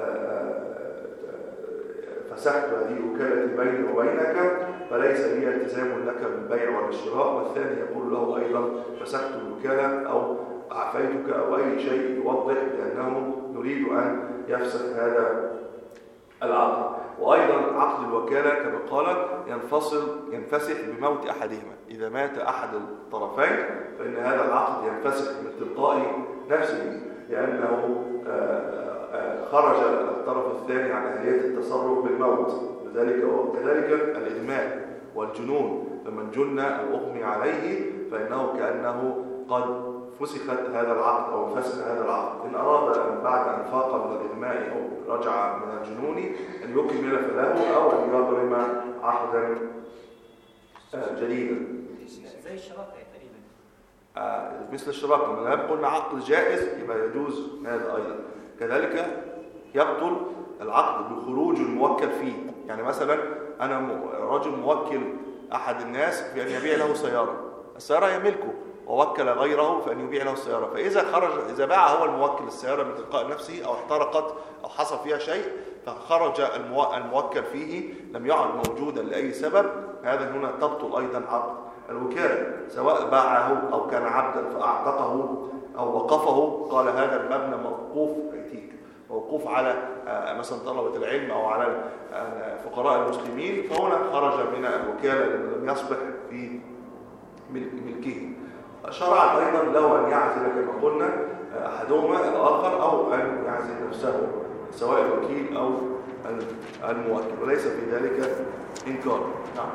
فسخت هذه الوكالة بيني وبينك فليس لي التزام لك بالبيع والشراء، والثاني يقول له أيضا فسخت الوكالة أو أعفيتك أو أي شيء يوضح بأنه نريد أن يفسخ هذا العقد. وأيضا عقد الوكالة كما قال ينفصل ينفسخ بموت أحدهما، إذا مات أحد الطرفين فإن هذا العقد ينفسخ من تلقاء نفسه، لأنه خرج الطرف الثاني عن أهلية التصرف بالموت. لذلك وكذلك الإغماء والجنون، فمن جن أو أغمي عليه فإنه كأنه قد فسخت هذا العقد أو فسخ هذا العقد. إن أراد أن بعد أن فاق من الإغماء أو رجع من الجنون أن يكمل فله، أو أن يضرم عقدا جديدا زي الشراكة تقريبا. آه مثل الشراكة، لما قلنا عقد جائز يبقى يجوز هذا أيضا. كذلك يبطل العقد بخروج الموكل فيه، يعني مثلا أنا رجل موكل أحد الناس في أن يبيع له سيارة، السيارة هي ملكه ووكل غيره فأن يبيع له السيارة، فإذا خرج إذا باع هو الموكل السيارة من تلقاء نفسه أو احترقت أو حصل فيها شيء فخرج الموكل فيه لم يعد موجودا لأي سبب، هذا هنا تبطل أيضا عقد الوكالة، سواء باعه أو كان عبدا فأعتقه أو وقفه، قال هذا المبنى موقوف ايتيك، موقوف على مثلا طلبة العلم أو على فقراء المسلمين، فهنا خرج من الوكالة لأنه لم يصبح في ملكه. شرعا أيضا له أن يعزل كما قلنا أحدهما الآخر، أو أن يعزل نفسه سواء الوكيل أو الموكل، وليس في ذلك إنكار. نعم.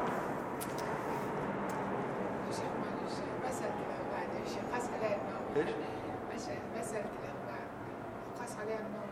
ايش؟ مسألة الأربعة قاس عليها النوم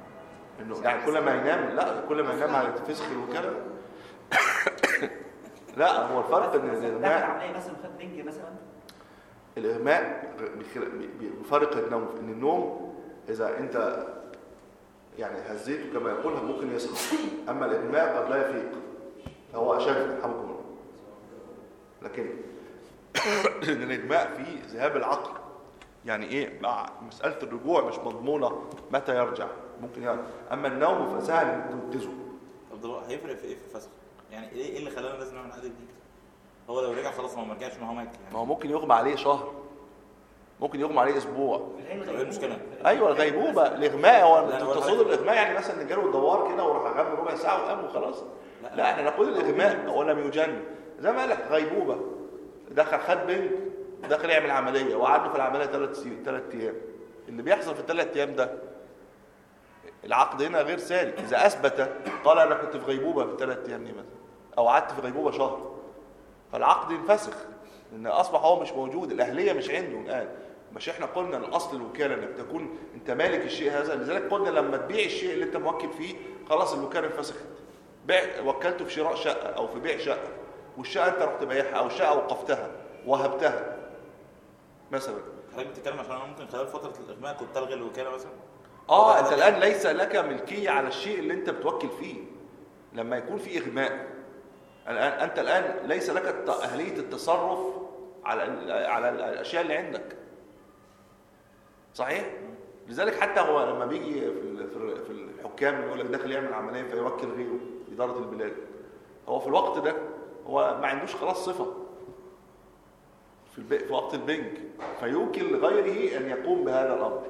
ولا إنه يعني كل ما ينام، لا كل ما ينام على تفسخ الوكالة لا، هو الفرق ان دخل الاغماء عمليه مثلا خد بنج مثلا. الاغماء بفرق النوم في ان النوم اذا انت يعني هزيته كما يقول ممكن يصحى، اما الاغماء قد لا يفيق، هو اشد حبكم الله. لكن ان الاغماء فيه ذهاب العقل، يعني ايه مع مساله الرجوع مش مضمونه متى يرجع، ممكن يعني. اما النوم فسهل تنتزه. طب ده هيفرق في ايه في الفسخ؟ يعني ايه ايه اللي خلانا لازم نعمل عقد جديد؟ هو لو رجع خلاص هو ما رجعش ان هو مات يعني. ما هو ممكن يغمى عليه شهر، ممكن يغمى عليه اسبوع. طب ايه المشكله؟ ايوه الغيبوبه، الاغماء هو تصور الاغماء يعني مثلا جاله الدوار كده وراح غاب ربع ساعه وقام وخلاص. لا, لا احنا نقول الاغماء ولم يجن، زي ما قال لك غيبوبه، دخل خد بنت داخل يعمل عمليه وقعد في العمليه ثلاث ثلاث ايام. اللي بيحصل في الثلاث ايام ده العقد هنا غير ساري. اذا اثبت قال انا كنت في غيبوبه في الثلاث ايام دي مثلا، او قعدت في غيبوبه شهر، فالعقد ينفسخ لان اصبح هو مش موجود، الاهليه مش عنده الان. مش احنا قلنا ان اصل الوكاله انك تكون انت مالك الشيء هذا، لذلك قلنا لما تبيع الشيء اللي انت موكل فيه خلاص الوكاله انفسخت. بيع وكلته في شراء شقه او في بيع شقه، والشقه انت رحت بايعها او شقه وقفتها وهبتها مثلا. حضرتك بتتكلم عشان انا ممكن خلال فتره الاغماء كنت الغي الوكاله مثلا؟ اه انت الان ليس لك ملكيه على الشيء اللي انت بتوكل فيه لما يكون في اغماء. الان انت الان ليس لك اهليه التصرف على على الاشياء اللي عندك، صحيح؟ لذلك حتى هو لما بيجي في في الحكام يقول لك داخل يعمل عمليه فيوكل غيره في اداره البلاد، هو في الوقت ده هو ما عندوش خلاص صفه في الب... في وقت البنك، فيوكل لغيره ان يقوم بهذا الامر.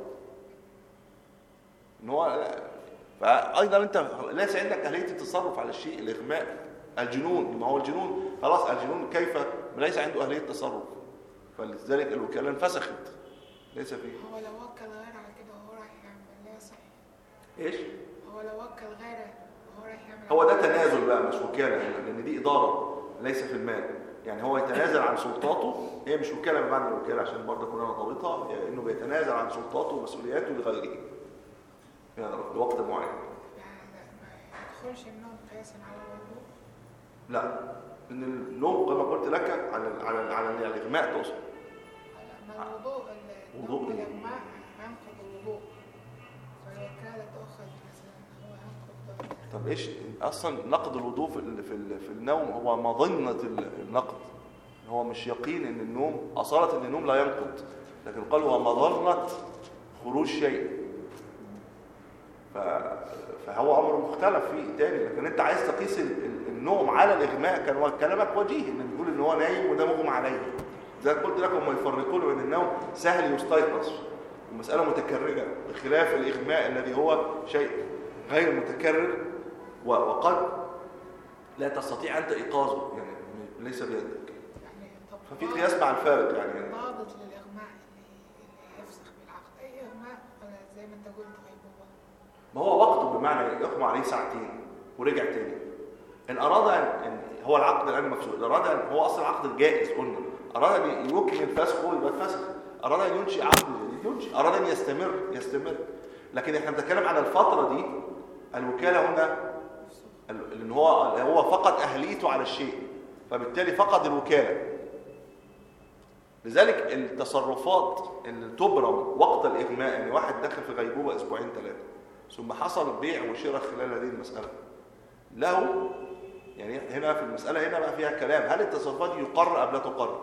ان هو فايضا انت ليس عندك اهليه التصرف على الشيء. الاغماء الجنون، ما هو الجنون خلاص الجنون كيف ليس عنده اهليه تصرف، فلذلك الوكاله انفسخت ليس فيه. هو لو وكل غيره على كده وهو رايح يعمل ليه صحيح؟ ايش؟ هو لو وكل غيره وهو رايح يعمل هو ده تنازل بقى مش وكاله، لان دي اداره ليس في المال. يعني هو يتنازل عن سلطاته، هي مش وكاله بمعنى الوكاله عشان برضه كلنا نضبطها، يعني انه بيتنازل عن سلطاته ومسؤولياته لغيره في هذا الوقت معين. يعني ما يدخلش النوم قياسا على الوضوء؟ لا، ان النوم كما قلت لك على على على الاغماء تقصد. ما الوضوء وضوء النوم إيه؟ لما ينقض الوضوء فالوكاله تاخذ مثلا هو ينقض. طب ايش اصلا نقض الوضوء في ال- في ال- في النوم هو مظنه النقض، هو مش يقين ان النوم اصاله ان النوم لا ينقض، لكن قال هو مظنه خروج شيء. ف... فهو امر مختلف فيه تاني. لكن انت عايز تقيس ال- ال- النوم على الاغماء، كان هو كلامك وجيه ان بيقول ان هو نايم وده مغمى عليه. زي ما قلت لك هم يفرقون بين النوم سهل يستيقظ ومساله متكرره، بخلاف الاغماء الذي هو شيء غير متكرر و- وقد لا تستطيع انت ايقاظه، يعني ليس بيدك. يعني طب ففي قياس مع الفارق يعني. ضابط للاغماء اللي اللي يفسخ بالعقد اي اغماء ولا زي ما انت قلت غيبوبه؟ ما هو وقته بمعنى يغمى عليه ساعتين ورجع تاني. ان اراد ان هو العقد الان مفسوخ، ان اراد ان هو اصلا العقد الجائز قلنا، اراد ان يكمل فسخه يبقى فسخ، اراد ان ينشئ عقد جديد ينشئ، اراد ان يستمر يستمر. لكن احنا بنتكلم عن الفتره دي الوكاله هنا ان هو هو فقد اهليته على الشيء، فبالتالي فقد الوكاله. لذلك التصرفات اللي تبرم وقت الاغماء، يعني واحد دخل في غيبوبه اسبوعين ثلاثه ثم حصل بيع وشراء خلال هذه المساله له، يعني هنا في المساله هنا بقى فيها كلام، هل التصرفات دي يقر ام لا تقر؟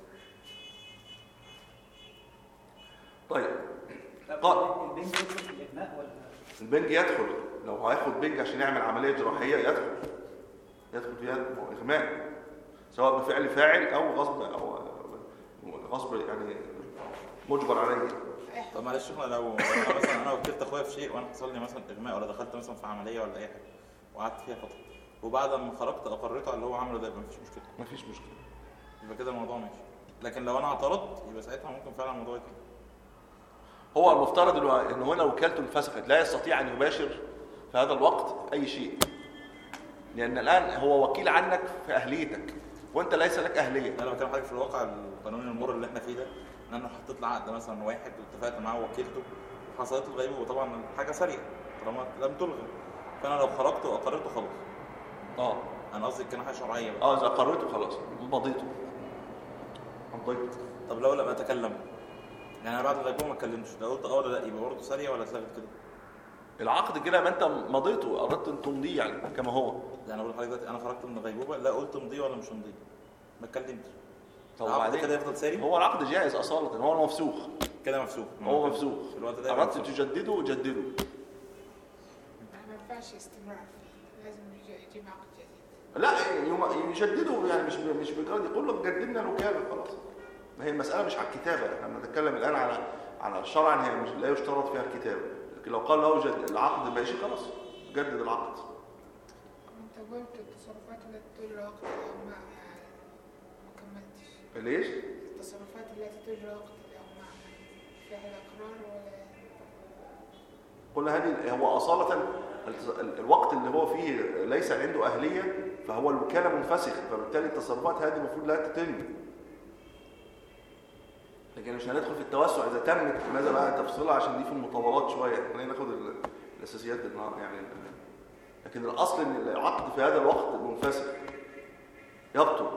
طيب قال البنج يدخل في الاغماء ولا البنج يدخل، لو هياخد بنج عشان يعمل عمليه جراحيه يدخل يدخل فيها اغماء سواء بفعل فاعل او غصب او غصب يعني مجبر عليه. طب معلش احنا لو انا مثلا انا وكلت اخويا في شيء وانا حصل لي مثلا اغماء ولا دخلت مثلا في عمليه ولا اي حاجه وقعدت فيها فتره وبعد ما خرجت اقريت على اللي هو عمله ده، يبقى مفيش مشكله. مفيش مشكله، يبقى كده الموضوع ماشي. لكن لو انا اعترضت يبقى ساعتها ممكن فعلا الموضوع يتم. هو المفترض ان هنا وكالته انفسخت، لا يستطيع ان يباشر في هذا الوقت اي شيء، لان الان هو وكيل عنك في اهليتك وانت ليس لك اهليه. انا بكلم حضرتك في الواقع القانوني المر اللي احنا فيه ده، ان انا حطيت له عقد مثلا واحد واتفقت معاه ووكيلته وحصلت الغيبه، وطبعا حاجه سريعه طالما لم تلغي، فانا لو خرجت واقررته خلاص اه انا قصدي كان حاجه شرعيه بقى. اه اذا اقريته خلاص مضيته مضيت. طب لو لم اتكلم يعني بعد الغيبوبه ما اتكلمش، لو قلت اه ولا لا يبقى برضه ساريه ولا ثابت كده؟ العقد كده ما انت مضيته، اردت ان تمضيه يعني كما هو. يعني اقول لحضرتك دلوقتي انا خرجت من الغيبوبه، لا قلت امضيه ولا مش امضيه، ما اتكلمتش. طب العقد وبعدين كده يفضل ساري؟ هو العقد جائز اصاله، هو مفسوخ كده مفسوخ. هو مفسوخ في الوقت ده اردت تجدده جدده. ما ينفعش استمرار فيه، لازم يجي- يجيب عقد جديد. لا يوم- يجدده يعني مش مش بجد يقول لك جددنا الوكاله خلاص. ما هي المساله مش على الكتابه، احنا بنتكلم الان على على شرعا هي مش لا يشترط فيها الكتابه، لكن لو قال له جد العقد ماشي خلاص جدد العقد. انت قلت التصرفات التي تجرى وقت الإغماء ما كملتش. ليش؟ التصرفات التي تجرى وقت الإغماء فيها الإقرار ولا؟ قلنا هذه هو أصالة ال- الوقت اللي هو فيه ليس عنده أهلية فهو الوكالة منفسخ، فبالتالي التصرفات هذه المفروض لا تتم. لكن مش هندخل في التوسع إذا تمت ماذا بقى تفصيلها عشان دي في المطولات شوية، خلينا ناخد ال- الأساسيات النهار يعني. لكن الأصل إن العقد في هذا الوقت منفسخ يبطل.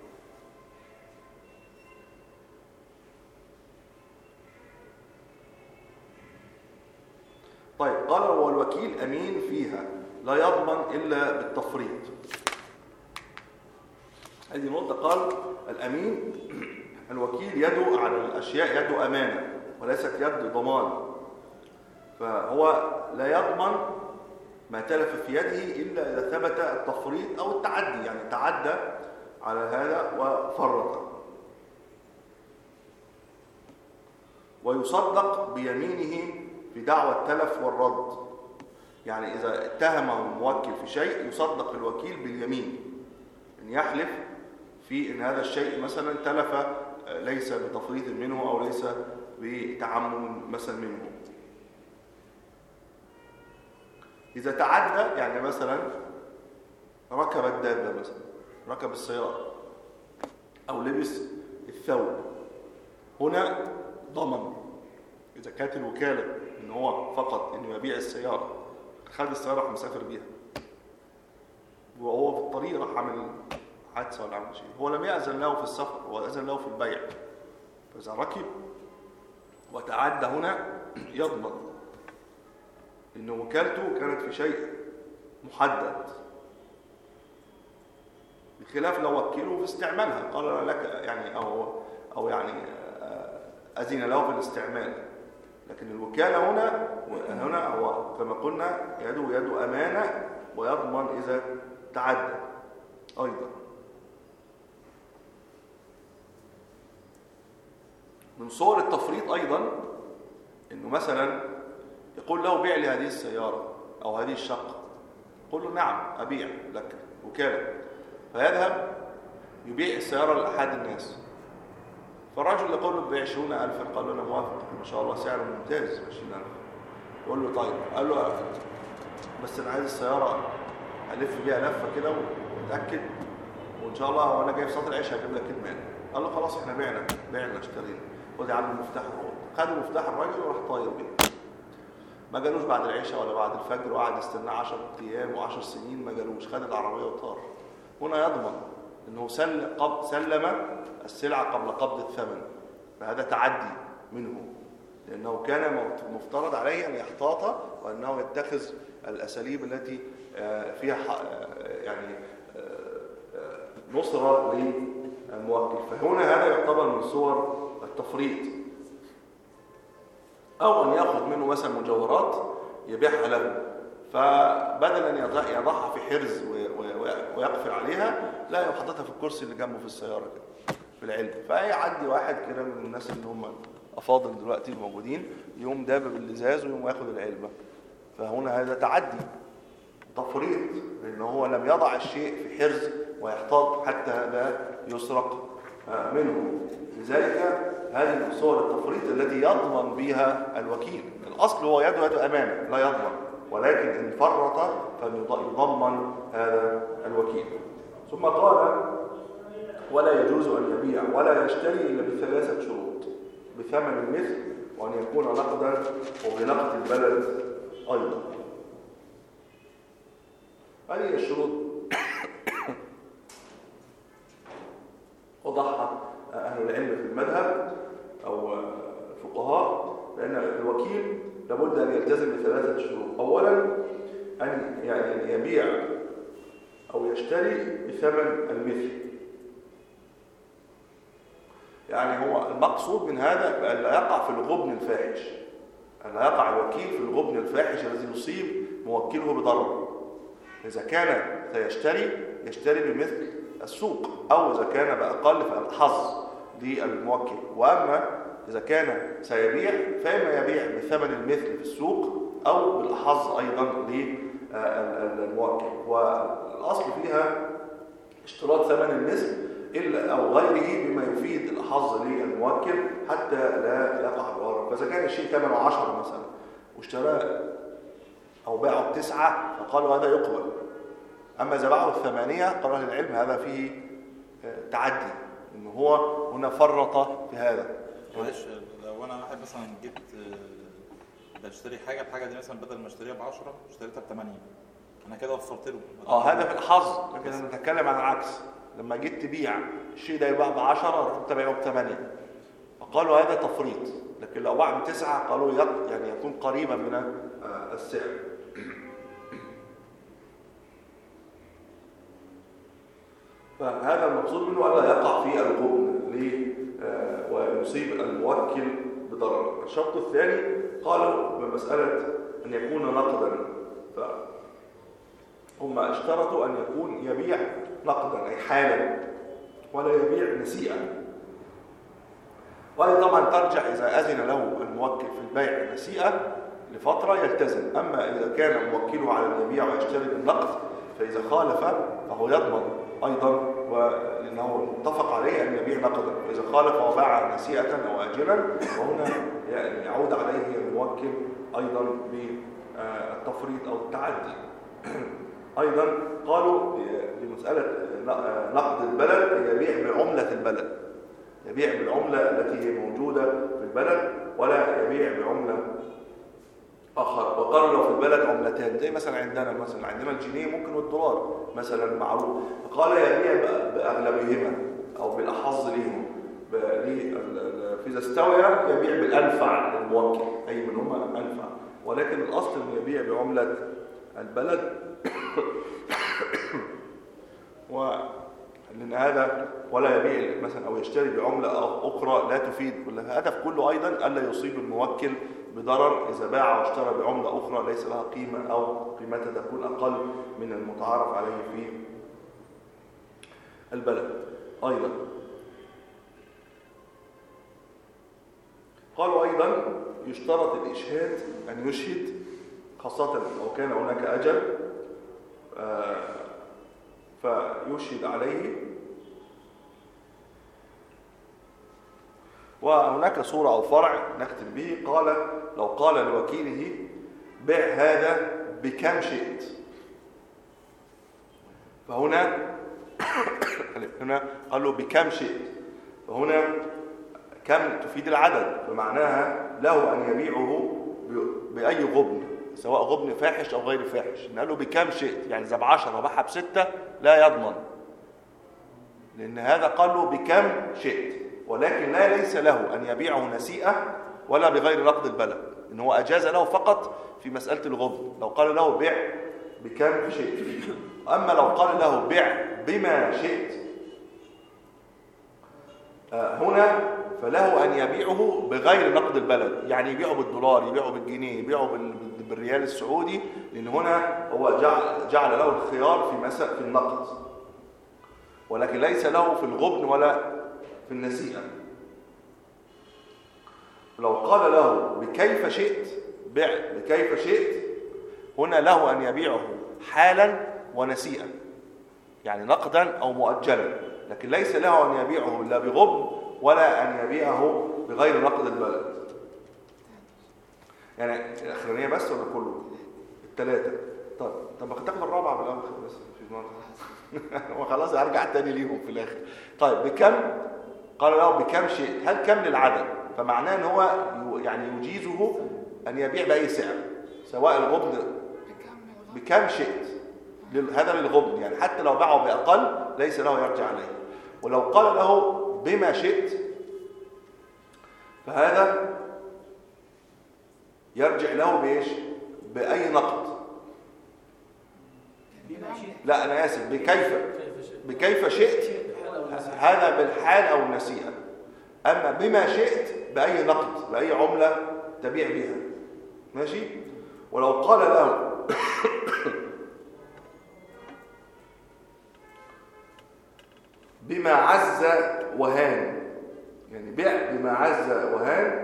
طيب قال والوكيل أمين فيها لا يضمن إلا بالتفريط. هذه نقطة. قال الأمين الوكيل يده على الأشياء يده أمانة وليست يد ضمان، فهو لا يضمن ما تلف في يده إلا إذا ثبت التفريط أو التعدي، يعني تعدى على هذا وفرط. ويصدق بيمينه في دعوى التلف والرد، يعني إذا اتهمه الموكل في شيء يصدق الوكيل باليمين أن يحلف في أن هذا الشيء مثلا تلف ليس بتفريط منه أو ليس بتعمد مثلا منه. إذا تعدى يعني مثلا ركب الدابة مثلا ركب السيارة أو لبس الثوب، هنا ضمن. إذا كانت الوكالة إن هو فقط إنه يبيع السيارة، خد السيارة راح مسافر بيها وهو في الطريق راح عمل حادثة ولا عمل شيء، هو لم يأذن له في السفر، هو أذن له في البيع. فإذا ركب وتعدى هنا يضمن إن وكالته كانت في شيء محدد، بخلاف لو وكله في استعمالها قال لك يعني أو أو يعني أذن له في الاستعمال. لكن الوكالة هنا هنا هو كما قلنا يده يد أمانة ويضمن إذا تعدى أيضا. من صور التفريط أيضا إنه مثلا يقول له بيع لي هذه السيارة أو هذه الشقة، يقول له نعم أبيع لك وكالة، فيذهب يبيع السيارة لأحد الناس، فالرجل يقول له ب عشرين ألف، قال له أنا موافق ما شاء الله سعره ممتاز عشرين ألف. يقول له طيب، قال له بس أنا عايز السيارة ألف بيها لفة كده وأتأكد وإن شاء الله وأنا جاي في صلاة العشاء هجيب لك المال. قال له خلاص إحنا بعنا بعنا اشترينا، خد يا عم المفتاح الأوضة. خد المفتاح الراجل وراح طاير بيه. ما جالوش بعد العشاء ولا بعد الفجر وقعد يستناه عشر أيام وعشر سنين ما جالوش، خد العربية وطار. هنا يضمن إنه سل قبل سلم السلعة قبل قبض الثمن، فهذا تعدي منه لأنه كان مفترض عليه أن يحتاط وأنه يتخذ الأساليب التي فيها يعني نصرة للموكل، فهنا هذا يعتبر من صور التفريط. أو أن يأخذ منه مثلا مجوهرات يبيعها له، فبدل أن يضعها في حرز ويقفل عليها لا يحطها في الكرسي اللي جنبه في السيارة كده في العلبة، فيعدي واحد كده من الناس اللي هم أفاضل دلوقتي الموجودين يقوم دابب الإزاز ويقوم ياخد العلبة. فهنا هذا تعدي تفريط لأنه هو لم يضع الشيء في حرز ويحتاط حتى لا يسرق منه. لذلك هذه من صور التفريط التي يضمن بها الوكيل. الأصل هو يده يد أمانة لا يضمن، ولكن إن فرط فيضمن هذا الوكيل. ثم قال ولا يجوز أن يبيع ولا يشتري إلا بثلاثة شروط: بثمن المثل، وأن يكون نقدا، وبنقد البلد أيضا. هذه الشروط ثلاثة شروط. أولا أن يعني يبيع أو يشتري بثمن المثل. يعني هو المقصود من هذا أن لا يقع في الغبن الفاحش، أن لا يقع الوكيل في الغبن الفاحش الذي يصيب موكله بضرر. إذا كان سيشتري يشتري بمثل السوق، أو إذا كان بأقل فالحظ للموكل. وأما إذا كان سيبيع فإما يبيع بثمن المثل في السوق أو بالحظ أيضا للموكل. والأصل فيها اشتراط ثمن المثل إلا أو غيره بما يفيد الحظ للموكل حتى لا يقع الغرر. فإذا كان الشيء ثمنه عشرة مثلا واشتراه أو باعه بتسعة فقالوا هذا يقبل. أما إذا باعه الثمانية قالوا أهل العلم هذا فيه تعدي، إن هو هنا فرط في هذا. معلش لو أنا واحد مثلا جبت بشتري حاجة، الحاجة دي مثلا بدل ما اشتريها بعشرة اشتريتها بثمانية، أنا كده وفرت له. اه هذا في الحظ، لكن أنا بتكلم عن العكس. لما جيت تبيع الشيء ده يباع بعشرة رحت بيعه بثمانية فقالوا هذا تفريط. لكن لو باع بتسعة قالوا يعني يكون قريبا من السعر. فهذا المقصود منه ألا يقع في الغبن ويصيب الموكل بضرر. الشرط الثاني قالوا بمسألة أن يكون نقدا، فهم اشترطوا أن يكون يبيع نقدا أي حالا ولا يبيع نسيئا. وهذه طبعا ترجع إذا أذن له الموكل في البيع نسيئا لفترة يلتزم. أما إذا كان موكله على أن يبيع ويشتري بالنقد فإذا خالف فهو يضمن أيضا، ولأنه اتفق عليه أن يبيع نقدا. فإذا خالف وباع نسيئة أو آجلا وهنا يعني يعود عليه الموكل أيضا بالتفريط أو التعدي. أيضا قالوا بمسألة نقد البلد يبيع بعملة البلد، يبيع بالعملة التي هي موجودة في البلد ولا يبيع بعملة آخر. وقالوا لو في البلد عملتان زي مثلا عندنا مثلا عندنا الجنيه ممكن والدولار مثلا معروف، فقال يبيع بأغلبهما أو بالأحظ لهم. فإذا استوى يبيع بالأنفع للموكل أي منهما أنفع. ولكن الأصل أن يبيع بعملة البلد ولأن هذا ولا يبيع مثلا أو يشتري بعملة أخرى لا تفيد. والهدف كله أيضا ألا يصيب الموكل بضرر إذا باع واشترى بعملة أخرى ليس لها قيمة أو قيمتها تكون أقل من المتعارف عليه في البلد. أيضا قالوا أيضا يشترط الإشهاد، أن يشهد خاصة لو كان هناك أجل فيشهد عليه. وهناك صورة أو فرع نختم به. قال لو قال لوكيله بع هذا بكم شئت، فهنا هنا قال له بكم شئت، فهنا كم تفيد العدد، فمعناها له أن يبيعه بأي غبن سواء غبن فاحش أو غير فاحش. قال له بكم شئت يعني إذا بعشرة وباعها بستة لا يضمن، لأن هذا قال له بكم شئت. ولكن لا ليس له أن يبيعه نسيئة ولا بغير نقد البلد، إن هو أجاز له فقط في مسألة الغبن لو قال له بيع بكم شئت. أما لو قال له بيع بما شئت هنا فله أن يبيعه بغير نقد البلد، يعني يبيعه بالدولار، يبيعه بالجنيه، يبيعه بالريال السعودي، لأن هنا هو جعل, جعل له الخيار في مسألة في النقد، ولكن ليس له في الغبن ولا في النسيئة. لو قال له بكيف شئت بيع بكيف شئت هنا له أن يبيعه حالا ونسيئا، يعني نقدا أو مؤجلا، لكن ليس له أن يبيعه لا بغبن ولا أن يبيعه بغير نقد البلد. يعني الأخرانية بس ولا كله؟ الثلاثة. طب طب ما تاخد الرابعة بالأول بس في مرة وخلاص أرجع تاني ليهم في الآخر. طيب بكم؟ قال له بكم شئت، هل كم للعدد؟ فمعناه ان هو يعني يجيزه ان يبيع باي سعر سواء الغبن بكم شئت، هذا للغبن يعني حتى لو باعه باقل ليس له يرجع عليه. ولو قال له بما شئت فهذا يرجع له بايش؟ بأي نقد. بما شئت. لا أنا آسف، بكيف كيف شئت. بكيف شئت بالحال أو النسيئة. هذا بالحال أو النسيئة. أما بما شئت بأي نقد، بأي عملة تبيع بها. ماشي؟ ولو قال له بما عز وهان، يعني بيع بما عز وهان،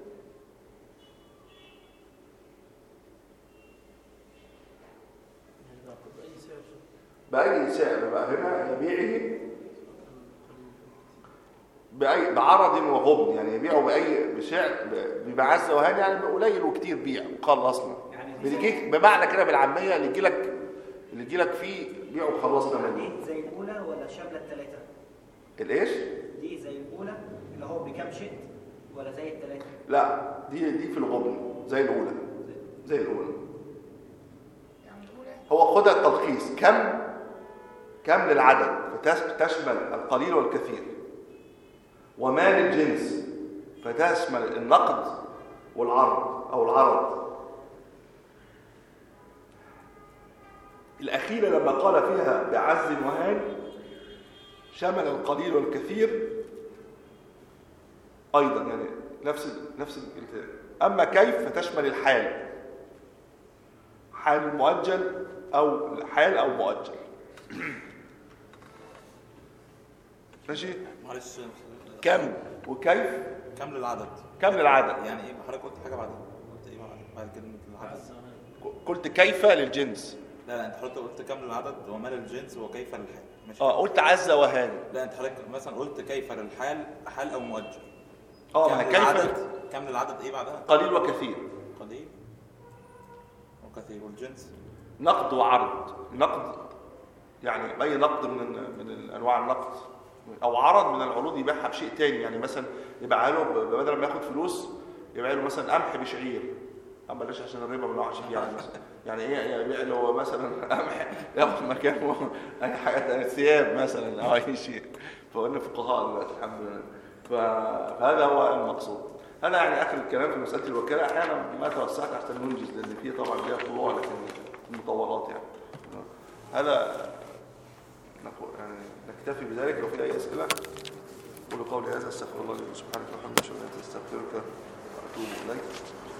بأي سعر. بأي سعر بقى هنا يبيعه بأي بعرض وغبن، يعني يبيعه بأي بسعر بما عز وهان، يعني قليل وكتير بيع وخلصنا. يعني دي بيجيك بمعنى كده بالعامية اللي يجي لك اللي يجي لك فيه بيع وخلصنا منه. دي زي الاولى ولا شامله الثلاثه؟ الايش؟ دي زي الاولى اللي هو بكام شئت ولا زي الثلاثه؟ لا دي دي في الغبن زي الاولى، زي الاولى. يعني الأولى هو خدها التلخيص، كم كم للعدد فتشمل القليل والكثير، ومال الجنس فتشمل النقد والعرض او العرض. الأخيرة لما قال فيها بعز وهان شمل القليل والكثير أيضا، يعني نفس نفس الكلام. أما كيف فتشمل الحال، حال مؤجل أو حال أو مؤجل. ماشي؟ معلش كم وكيف كم للعدد؟ كم للعدد. يعني ايه حضرتك قلت حاجه بعدين؟ قلت ايه بعد بعد كلمه العدد؟ قلت كيف للجنس. لا لا انت حضرتك قلت كم للعدد ومال الجنس وكيف للحال. ماشي. اه قلت عز وهان. لا انت حضرتك مثلا قلت كيف للحال، حال او مؤجل. اه كم ما كيف للعدد؟ كم للعدد ايه بعدها؟ قليل وكثير. قليل وكثير. والجنس نقد وعرض. نقد يعني اي نقد من من انواع النقد، او عرض من العروض يبيعها بشيء تاني. يعني مثلا يبيعها له بدل ما ياخد فلوس يبيع له مثلا قمح بشعير. اما بلاش عشان الربا ما نوعش فيه يعني. مثلا يعني ايه يبيع له مثلا قمح ياخد مكانه اي حاجه ثياب مثلا او اي شيء. فقلنا فقهاء دلوقتي الحمد لله. فهذا هو المقصود. هذا يعني اخر الكلام في مساله الوكاله. احيانا ما توسعت حتى ننجز لان فيه طبعا ليها فروع لكن مطولات يعني. هذا يعني نكتفي بذلك. لو في اي اسئله قولوا قولي هذا. استغفر الله لي سبحانه وتعالى. استغفرك واتوب اليك.